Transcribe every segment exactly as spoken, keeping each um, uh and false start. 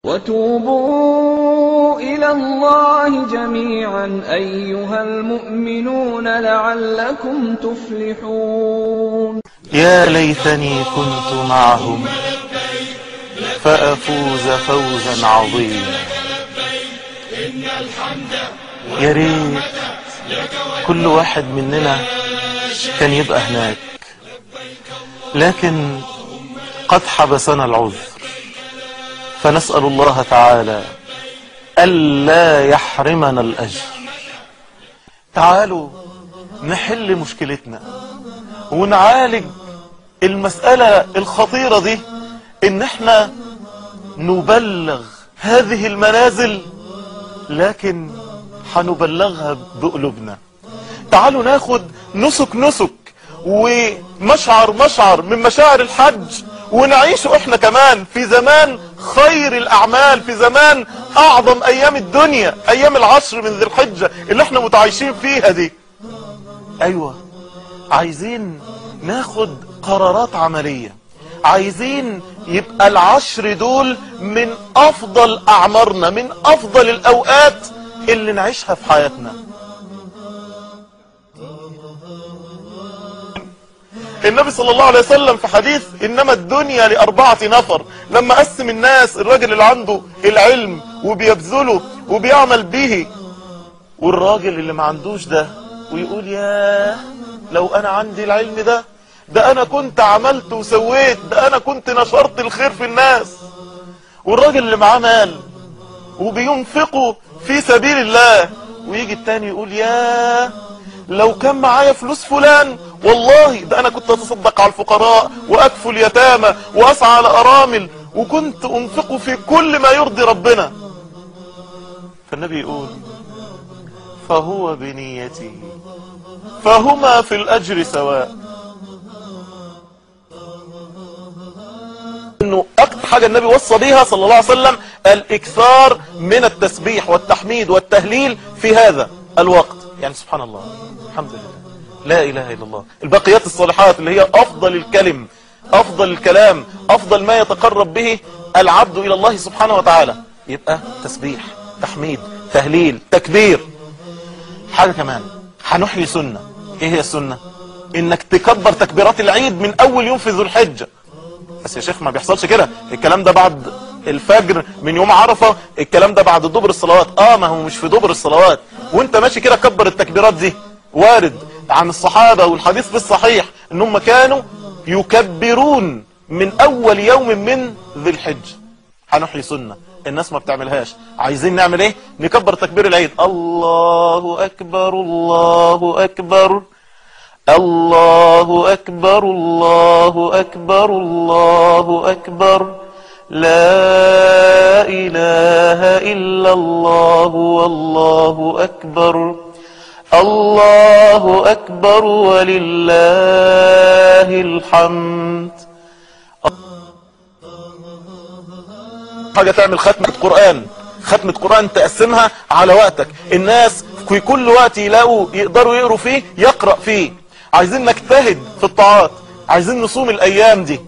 وتوبوا إلى الله جميعا أيها المؤمنون لعلكم تفلحون. يا ليتني كنت معهم فأفوز فوزا عظيما. يا ريت كل واحد مننا كان يبقى هناك، لكن قد حبسنا العذر، فنسأل الله تعالى ألا يحرمنا الأجر. تعالوا نحل مشكلتنا ونعالج المسألة الخطيرة دي، إن احنا نبلغ هذه المنازل، لكن هنبلغها بقلوبنا. تعالوا ناخد نسك نسك ومشعر مشعر من مشاعر الحج، ونعيشه احنا كمان في زمان خير الأعمال، في زمان أعظم أيام الدنيا، أيام العشر من ذي الحجة اللي احنا متعايشين فيها دي. أيوة، عايزين ناخد قرارات عملية، عايزين يبقى العشر دول من أفضل أعمارنا، من أفضل الأوقات اللي نعيشها في حياتنا. النبي صلى الله عليه وسلم في حديث إنما الدنيا لأربعة نفر، لما قسم الناس، الراجل اللي عنده العلم وبيبذله وبيعمل به، والراجل اللي ما عندوش ده ويقول ياه لو أنا عندي العلم ده، ده أنا كنت عملت وسويت، ده أنا كنت نشرت الخير في الناس. والراجل اللي معاه مال وبينفقه في سبيل الله، ويجي التاني يقول ياه لو كان معايا فلوس فلان، والله ده أنا كنت أتصدق على الفقراء وأكفل اليتامى وأسعى على أرامل، وكنت أنفقه في كل ما يرضي ربنا. فالنبي يقول فهو بنيته فهما في الأجر سواء. انه اكتر حاجة النبي وصى بيها صلى الله عليه وسلم الاكثار من التسبيح والتحميد والتهليل في هذا الوقت. يعني سبحان الله، الحمد لله، لا اله الا الله، الباقيات الصالحات اللي هي افضل الكلم، افضل الكلام، افضل ما يتقرب به العبد الى الله سبحانه وتعالى. يبقى تسبيح، تحميد، تهليل، تكبير. حاجة كمان، هنحيي سنة. ايه هي السنة؟ انك تكبر تكبيرات العيد من اول يوم في ذو الحجة. بس يا شيخ ما بيحصلش كده، الكلام ده بعد الفجر من يوم عرفة، الكلام ده بعد دبر الصلوات. اه ما هو مش في دبر الصلوات، وانت ماشي كده كبر التكبيرات دي. وارد عن الصحابة والحديث في الصحيح انهم كانوا يكبرون من اول يوم من ذي الحجة. هنحيي سنة الناس ما بتعملهاش. عايزين نعمل ايه؟ نكبر تكبير العيد، الله اكبر الله اكبر الله أكبر الله أكبر الله أكبر لا إله إلا الله والله أكبر الله أكبر ولله الحمد. حاجة تعمل ختمة قرآن، ختمة قرآن تقسمها على وقتك، الناس في كل وقت يلاقوا يقدروا يقروا فيه يقرأ فيه. عايزين نجتهد في الطاعات، عايزين نصوم الأيام دي.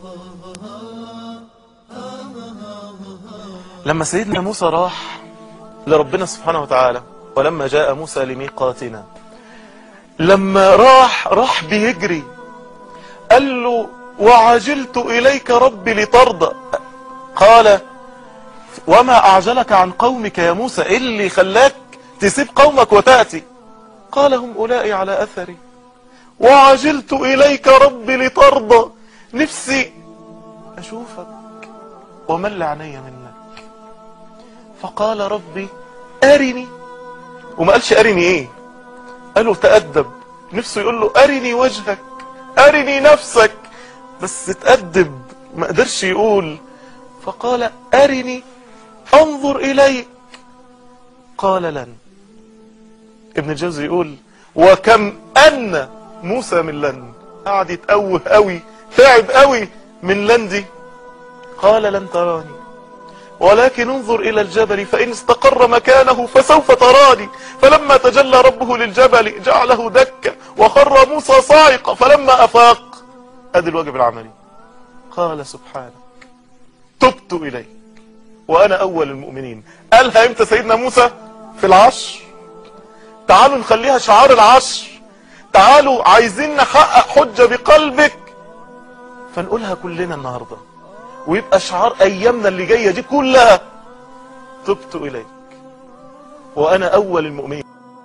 لما سيدنا موسى راح لربنا سبحانه وتعالى، ولما جاء موسى لميقاتنا، لما راح راح بيجري، قال له وعجلت إليك ربي لترضى. قال وما أعجلك عن قومك يا موسى؟ إيه اللي خلاك تسيب قومك وتأتي؟ قال هم أولئي على أثري وعجلت إليك ربي لترضى. نفسي أشوفك ومل عيني منك. فقال ربي أرني، وما قالش أرني إيه، قالوا تأدب، نفسه يقول له أرني وجهك، أرني نفسك، بس تأدب ما قدرش يقول. فقال أرني أنظر إليك. قال لن. ابن الجوزي يقول وكم أن موسى من لن، قعد يتأوه قوي، تعب قوي من لن دي. قال لن تراني ولكن انظر إلى الجبل فإن استقر مكانه فسوف تراني. فلما تجلى ربه للجبل جعله دكا وخر موسى صاعقا فلما أفاق. ادي الواجب العملي. قال سبحانك تبت إليك وأنا أول المؤمنين. قالها إمتى سيدنا موسى؟ في العشر. تعالوا نخليها شعار العشر، تعالوا عايزين نحقق حجة بقلبك، فنقولها كلنا النهاردة ويبقى شعار أيامنا اللي جاية دي كلها: تبت إليك وأنا أول المؤمنين.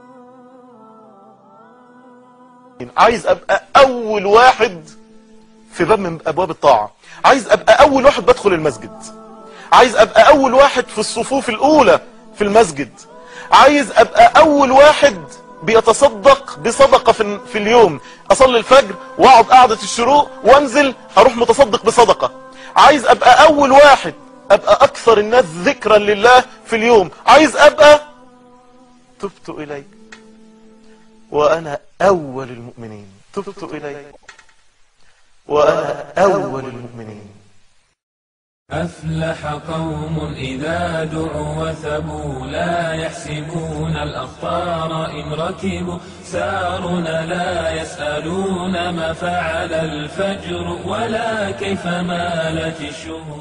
عايز أبقى أول واحد في باب من أبواب الطاعة، عايز أبقى أول واحد بدخل المسجد، عايز أبقى أول واحد في الصفوف الأولى في المسجد، عايز أبقى أول واحد بيتصدق بصدقة في, في اليوم، أصلي الفجر وأقعد قعدة الشروق وأنزل أروح متصدق بصدقة. عايز أبقى أول واحد أبقى أكثر الناس ذكرا لله في اليوم. عايز أبقى تبت إليك وأنا أول المؤمنين. تبت إليك وأنا أول المؤمنين. أفلح قوم إذا دعوا وثبوا لا يحسبون الأخطار إن ركبوا سارون لا يسألون ما فعل الفجر ولا كيف مالت الشهور.